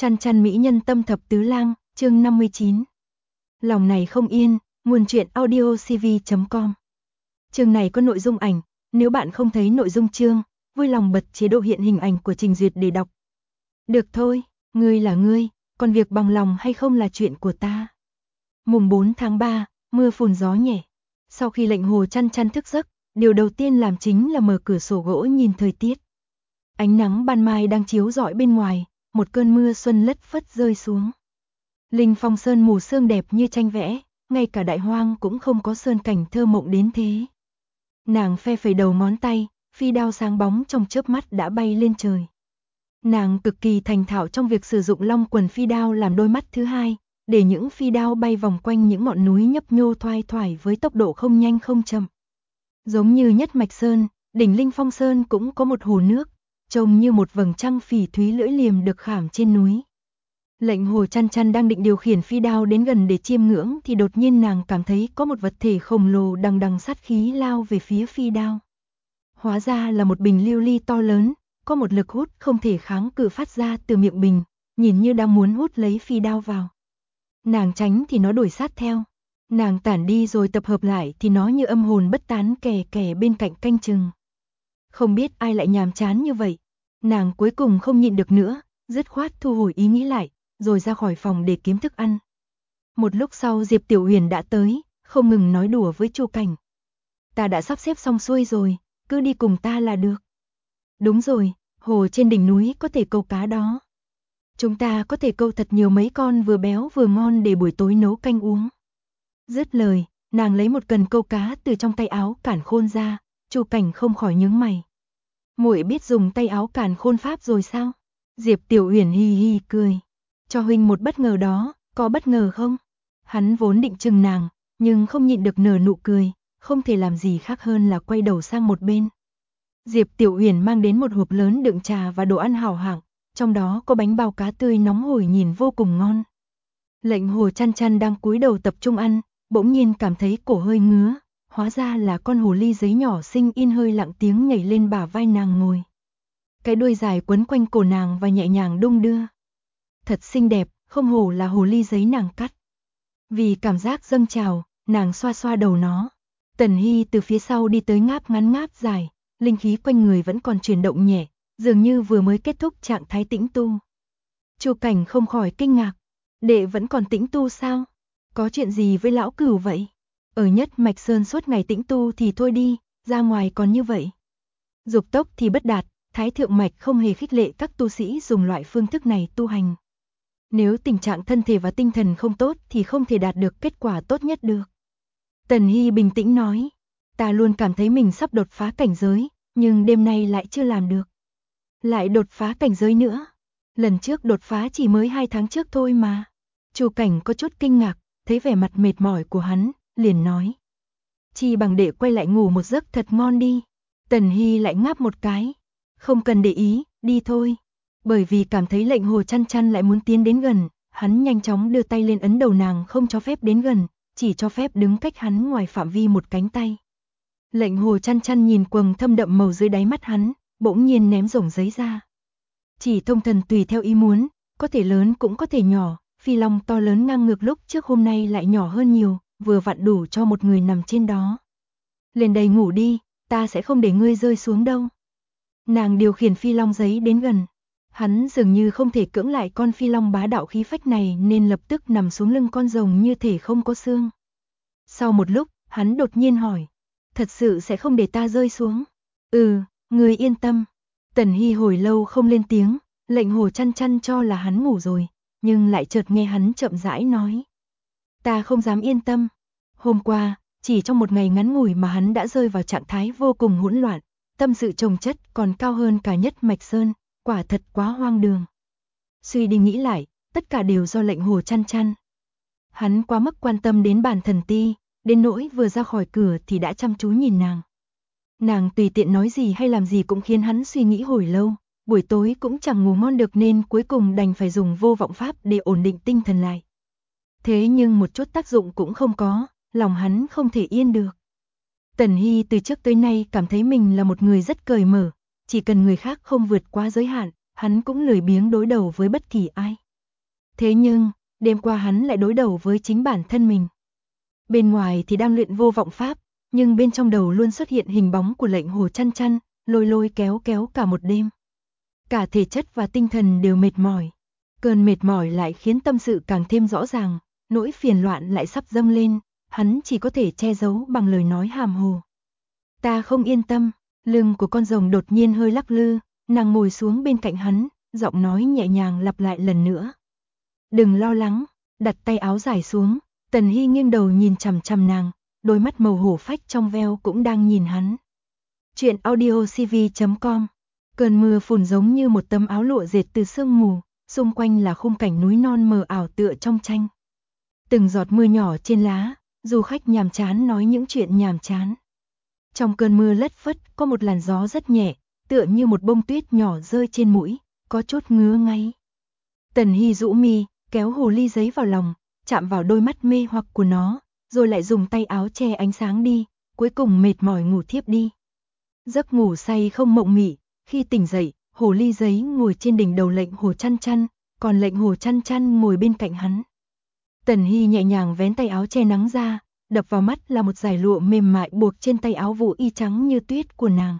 Chăn chăn mỹ nhân tâm thập tứ lang, chương 59. Lòng này không yên, nguồn truyện audiocv.com. Chương này có nội dung ảnh, nếu bạn không thấy nội dung chương, vui lòng bật chế độ hiện hình ảnh của trình duyệt để đọc. Được thôi, ngươi là ngươi, còn việc bằng lòng hay không là chuyện của ta. Mùng 4 tháng 3, mưa phùn gió nhẹ. Sau khi lệnh Hồ Chăn chăn thức giấc, điều đầu tiên làm chính là mở cửa sổ gỗ nhìn thời tiết. Ánh nắng ban mai đang chiếu rọi bên ngoài, một cơn mưa xuân lất phất rơi xuống. Linh Phong Sơn mù sương đẹp như tranh vẽ, ngay cả đại hoang cũng không có sơn cảnh thơ mộng đến thế. Nàng phe phẩy đầu ngón tay, phi đao sáng bóng trong chớp mắt đã bay lên trời. Nàng cực kỳ thành thạo trong việc sử dụng long quần phi đao làm đôi mắt thứ hai, để những phi đao bay vòng quanh những ngọn núi nhấp nhô thoai thoải với tốc độ không nhanh không chậm. Giống như Nhất Mạch Sơn, đỉnh Linh Phong Sơn cũng có một hồ nước, trông như một vầng trăng phỉ thúy lưỡi liềm được khảm trên núi. Lệnh Hồ Chăn chăn đang định điều khiển phi đao đến gần để chiêm ngưỡng thì đột nhiên nàng cảm thấy có một vật thể khổng lồ đằng đằng sát khí lao về phía phi đao. Hóa ra là một bình lưu ly to lớn, có một lực hút không thể kháng cự phát ra từ miệng bình, nhìn như đang muốn hút lấy phi đao vào. Nàng tránh thì nó đuổi sát theo. Nàng tản đi rồi tập hợp lại thì nó như âm hồn bất tán kè kè bên cạnh canh chừng. Không biết ai lại nhàm chán như vậy. Nàng cuối cùng không nhịn được nữa, dứt khoát thu hồi ý nghĩ lại, rồi ra khỏi phòng để kiếm thức ăn. Một lúc sau Diệp Tiểu Huyền đã tới, không ngừng nói đùa với Chu Cảnh. Ta đã sắp xếp xong xuôi rồi, cứ đi cùng ta là được. Đúng rồi, hồ trên đỉnh núi có thể câu cá đó. Chúng ta có thể câu thật nhiều mấy con vừa béo vừa ngon để buổi tối nấu canh uống. Dứt lời, nàng lấy một cần câu cá từ trong tay áo cản khôn ra, Chu Cảnh không khỏi nhướng mày. Muội biết dùng tay áo cản khôn pháp rồi sao? Diệp Tiểu Huyền hi hi cười. Cho huynh một bất ngờ đó, có bất ngờ không? Hắn vốn định chừng nàng, nhưng không nhịn được nở nụ cười, không thể làm gì khác hơn là quay đầu sang một bên. Diệp Tiểu Huyền mang đến một hộp lớn đựng trà và đồ ăn hảo hạng, trong đó có bánh bao cá tươi nóng hổi nhìn vô cùng ngon. Lệnh Hồ Chăn chăn đang cúi đầu tập trung ăn, bỗng nhiên cảm thấy cổ hơi ngứa, hóa ra là con hồ ly giấy nhỏ xinh in hơi lặng tiếng nhảy lên bả vai nàng ngồi. Cái đuôi dài quấn quanh cổ nàng và nhẹ nhàng đung đưa. Thật xinh đẹp, không hổ là hồ ly giấy nàng cắt. Vì cảm giác dâng trào, nàng xoa xoa đầu nó. Tần Hy từ phía sau đi tới ngáp ngắn ngáp dài, linh khí quanh người vẫn còn chuyển động nhẹ, dường như vừa mới kết thúc trạng thái tĩnh tu. Chu Cảnh không khỏi kinh ngạc, đệ vẫn còn tĩnh tu sao? Có chuyện gì với lão cửu vậy? Ở Nhất Mạch Sơn suốt ngày tĩnh tu thì thôi đi, ra ngoài còn như vậy. Dục tốc thì bất đạt, Thái Thượng Mạch không hề khích lệ các tu sĩ dùng loại phương thức này tu hành. Nếu tình trạng thân thể và tinh thần không tốt thì không thể đạt được kết quả tốt nhất được. Tần Hy bình tĩnh nói, ta luôn cảm thấy mình sắp đột phá cảnh giới, nhưng đêm nay lại chưa làm được. Lại đột phá cảnh giới nữa. Lần trước đột phá chỉ mới 2 tháng trước thôi mà. Chu Cảnh có chút kinh ngạc, thấy vẻ mặt mệt mỏi của hắn, liền nói. Chi bằng để quay lại ngủ một giấc thật ngon đi. Tần Hy lại ngáp một cái. Không cần để ý, đi thôi. Bởi vì cảm thấy lệnh Hồ Chăn chăn lại muốn tiến đến gần, hắn nhanh chóng đưa tay lên ấn đầu nàng không cho phép đến gần, chỉ cho phép đứng cách hắn ngoài phạm vi một cánh tay. Lệnh Hồ Chăn chăn nhìn quầng thâm đậm màu dưới đáy mắt hắn, bỗng nhiên ném rổng giấy ra. Chỉ thông thần tùy theo ý muốn, có thể lớn cũng có thể nhỏ, phi long to lớn ngang ngược lúc trước hôm nay lại nhỏ hơn nhiều, vừa vặn đủ cho một người nằm trên đó. Lên đây ngủ đi, ta sẽ không để ngươi rơi xuống đâu. Nàng điều khiển phi long giấy đến gần. Hắn dường như không thể cưỡng lại con phi long bá đạo khí phách này nên lập tức nằm xuống lưng con rồng như thể không có xương. Sau một lúc, hắn đột nhiên hỏi, thật sự sẽ không để ta rơi xuống? Ngươi yên tâm. Tần Hy hồi lâu không lên tiếng, lệnh Hồ Chăn chăn cho là hắn ngủ rồi, nhưng lại chợt nghe hắn chậm rãi nói. Ta không dám yên tâm. Hôm qua, chỉ trong một ngày ngắn ngủi mà hắn đã rơi vào trạng thái vô cùng hỗn loạn, tâm sự chồng chất còn cao hơn cả Nhất Mạch Sơn, quả thật quá hoang đường. Suy đi nghĩ lại, tất cả đều do lệnh Hồ Chăn chăn. Hắn quá mức quan tâm đến bản thần ti, đến nỗi vừa ra khỏi cửa thì đã chăm chú nhìn nàng. Nàng tùy tiện nói gì hay làm gì cũng khiến hắn suy nghĩ hồi lâu, buổi tối cũng chẳng ngủ ngon được nên cuối cùng đành phải dùng vô vọng pháp để ổn định tinh thần lại. Thế nhưng một chút tác dụng cũng không có, lòng hắn không thể yên được. Tần Hy từ trước tới nay cảm thấy mình là một người rất cởi mở, chỉ cần người khác không vượt quá giới hạn, hắn cũng lười biếng đối đầu với bất kỳ ai. Thế nhưng, đêm qua hắn lại đối đầu với chính bản thân mình. Bên ngoài thì đang luyện vô vọng pháp, nhưng bên trong đầu luôn xuất hiện hình bóng của Lệnh Hồ Chăn Chăn, lôi lôi kéo kéo cả một đêm. Cả thể chất và tinh thần đều mệt mỏi. Cơn mệt mỏi lại khiến tâm sự càng thêm rõ ràng, nỗi phiền loạn lại sắp dâng lên, hắn chỉ có thể che giấu bằng lời nói hàm hồ. Ta không yên tâm, lưng của con rồng đột nhiên hơi lắc lư, nàng ngồi xuống bên cạnh hắn, giọng nói nhẹ nhàng lặp lại lần nữa. Đừng lo lắng, đặt tay áo dài xuống, Tần Hy nghiêng đầu nhìn chằm chằm nàng, đôi mắt màu hổ phách trong veo cũng đang nhìn hắn. Chuyện audiocv.com. Cơn mưa phùn giống như một tấm áo lụa dệt từ sương mù, xung quanh là khung cảnh núi non mờ ảo tựa trong tranh. Từng giọt mưa nhỏ trên lá, du khách nhàm chán nói những chuyện nhàm chán. Trong cơn mưa lất phất có một làn gió rất nhẹ, tựa như một bông tuyết nhỏ rơi trên mũi, có chút ngứa ngáy. Tần Hy rũ mi, kéo hồ ly giấy vào lòng, chạm vào đôi mắt mê hoặc của nó, rồi lại dùng tay áo che ánh sáng đi, cuối cùng mệt mỏi ngủ thiếp đi. Giấc ngủ say không mộng mị, khi tỉnh dậy, hồ ly giấy ngồi trên đỉnh đầu Lệnh Hồ Chăn Chăn, còn Lệnh Hồ Chăn Chăn ngồi bên cạnh hắn. Tần Hy nhẹ nhàng vén tay áo che nắng ra, đập vào mắt là một dải lụa mềm mại buộc trên tay áo vụ y trắng như tuyết của nàng.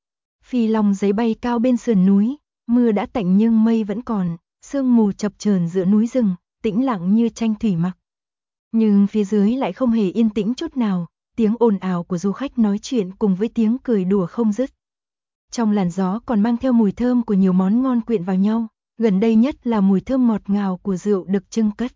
Phi long giấy bay cao bên sườn núi, mưa đã tạnh nhưng mây vẫn còn, sương mù chập chờn giữa núi rừng, tĩnh lặng như tranh thủy mặc. Nhưng phía dưới lại không hề yên tĩnh chút nào, tiếng ồn ào của du khách nói chuyện cùng với tiếng cười đùa không dứt. Trong làn gió còn mang theo mùi thơm của nhiều món ngon quyện vào nhau, gần đây nhất là mùi thơm ngọt ngào của rượu được trưng cất.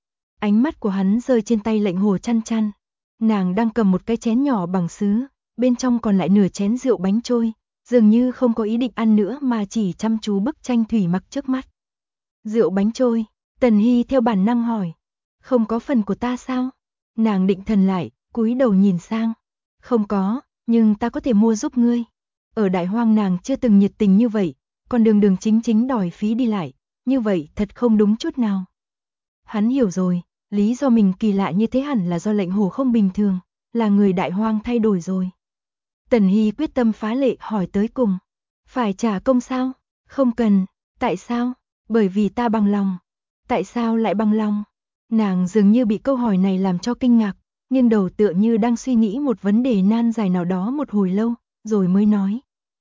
Ánh mắt của hắn rơi trên tay Lệnh Hồ Chăn Chăn. Nàng đang cầm một cái chén nhỏ bằng sứ, bên trong còn lại nửa chén rượu bánh trôi, dường như không có ý định ăn nữa mà chỉ chăm chú bức tranh thủy mặc trước mắt. Rượu bánh trôi, Tần Hy theo bản năng hỏi. Không có phần của ta sao? Nàng định thần lại, cúi đầu nhìn sang. Không có, nhưng ta có thể mua giúp ngươi. Ở Đại Hoang nàng chưa từng nhiệt tình như vậy, còn đường đường chính chính đòi phí đi lại, như vậy thật không đúng chút nào. Hắn hiểu rồi, lý do mình kỳ lạ như thế hẳn là do Lệnh Hồ không bình thường, là người Đại Hoang thay đổi rồi. Tần Hy quyết tâm phá lệ hỏi tới cùng. Phải trả công sao? Không cần. Tại sao? Bởi vì ta bằng lòng. Tại sao lại bằng lòng? Nàng dường như bị câu hỏi này làm cho kinh ngạc, nghiêng đầu tựa như đang suy nghĩ một vấn đề nan giải nào đó một hồi lâu, rồi mới nói.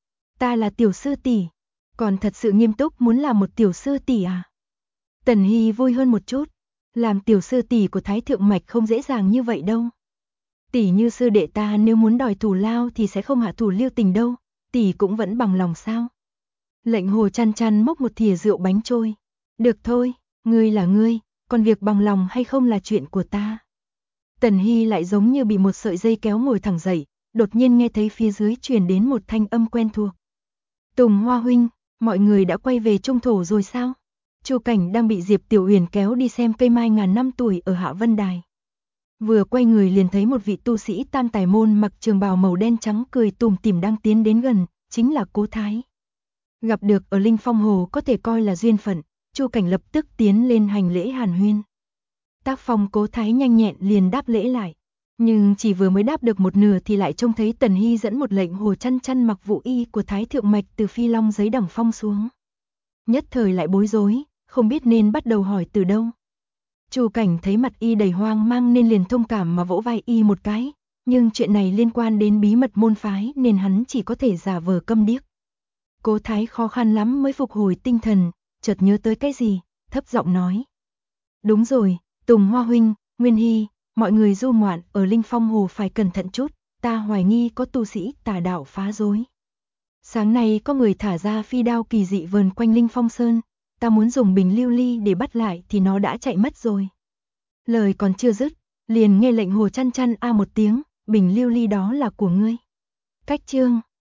Ta là tiểu sư tỷ, còn thật sự nghiêm túc muốn làm một tiểu sư tỷ à? Tần Hy vui hơn một chút, làm tiểu sư tỷ của Thái Thượng Mạch không dễ dàng như vậy đâu. Tỷ như sư đệ ta nếu muốn đòi thù lao thì sẽ không hạ thủ lưu tình đâu, tỷ cũng vẫn bằng lòng sao? Lệnh Hồ Chăn Chăn mốc một thìa rượu bánh trôi. Được thôi, ngươi là ngươi, còn việc bằng lòng hay không là chuyện của ta. Tần Hy lại giống như bị một sợi dây kéo ngồi thẳng dậy, đột nhiên nghe thấy phía dưới truyền đến một thanh âm quen thuộc. Tùng Hoa huynh, mọi người đã quay về Trung Thổ rồi sao? Chu Cảnh đang bị Diệp Tiểu Uyển kéo đi xem cây mai ngàn năm tuổi ở Hạ Vân Đài. Vừa quay người liền thấy một vị tu sĩ Tam Tài môn mặc trường bào màu đen trắng cười tủm tỉm đang tiến đến gần, chính là Cố Thái. Gặp được ở Linh Phong Hồ có thể coi là duyên phận, Chu Cảnh lập tức tiến lên hành lễ hàn huyên. Tác phong Cố Thái nhanh nhẹn liền đáp lễ lại, nhưng chỉ vừa mới đáp được một nửa thì lại trông thấy Tần Hy dẫn một Lệnh Hồ Chăn Chăn mặc vụ y của Thái Thượng Mạch từ phi long giấy đằng phong xuống. Nhất thời lại bối rối, không biết nên bắt đầu hỏi từ đâu. Chu Cảnh thấy mặt y đầy hoang mang nên liền thông cảm mà vỗ vai y một cái, nhưng chuyện này liên quan đến bí mật môn phái nên hắn chỉ có thể giả vờ câm điếc. Cố Thái khó khăn lắm mới phục hồi tinh thần, chợt nhớ tới cái gì, thấp giọng nói. Đúng rồi, Tùng Hoa huynh, Nguyên Hy, mọi người du ngoạn ở Linh Phong Hồ phải cẩn thận chút, ta hoài nghi có tu sĩ tà đạo phá rối. Sáng nay có người thả ra phi đao kỳ dị vờn quanh Linh Phong Sơn, ta muốn dùng bình lưu ly để bắt lại thì nó đã chạy mất rồi. Lời còn chưa dứt, liền nghe Lệnh Hồ Chăn Chăn a một tiếng, bình lưu ly đó là của ngươi. Cách chương